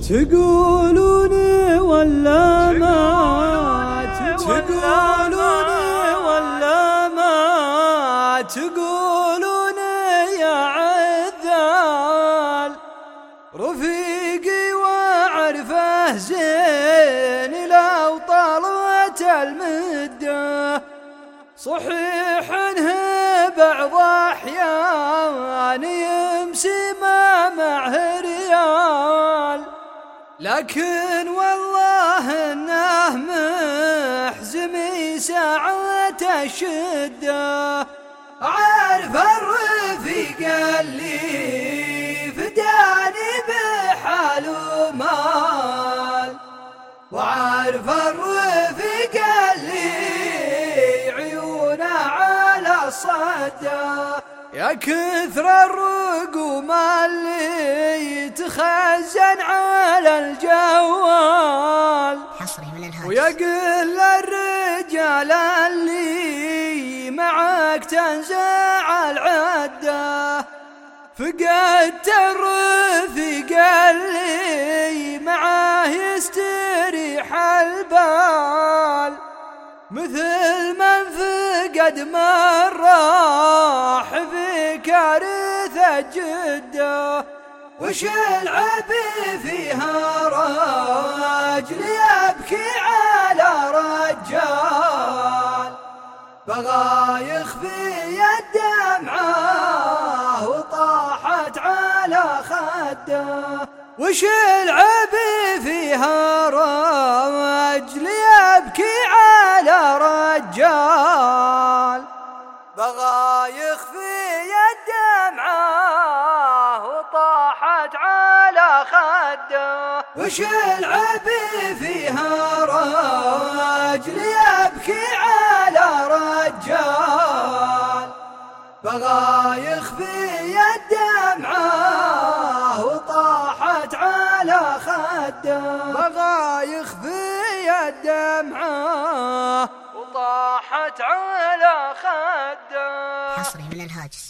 تقولون ولا ما تقولون ولا ما تقولون يا عذال رفيقي وعرفه زين لو طالت المدة صحيح انه بعض احيان يمسي ما معه ريال لكن والله انه محزمي ساعة الشدة عارف الرفيق اللي فداني بحال ومال وعارف الرفيق اللي عيونه على الصدى يا كثر الرقوم اللي تخزن على الجوال ويقل الرجال اللي معك تنزع العدة فقدت الرفيق اللي معاه يستريح البال مثل من فقد من راح في كارثة جدة وش العب فيها رجل يبكي على رجال بغى يخفي الدمعة وطاحت على خده وش العب فيها رجل يبكي على رجال بغى يخفي الدمعة وطاحت على خده وش العب فيها رجل يبكي على رجال بغى يخفي الدمعة وطاحت على خده بغى يخفي الدمعة وطاحت على خده. حصري من الهاجس.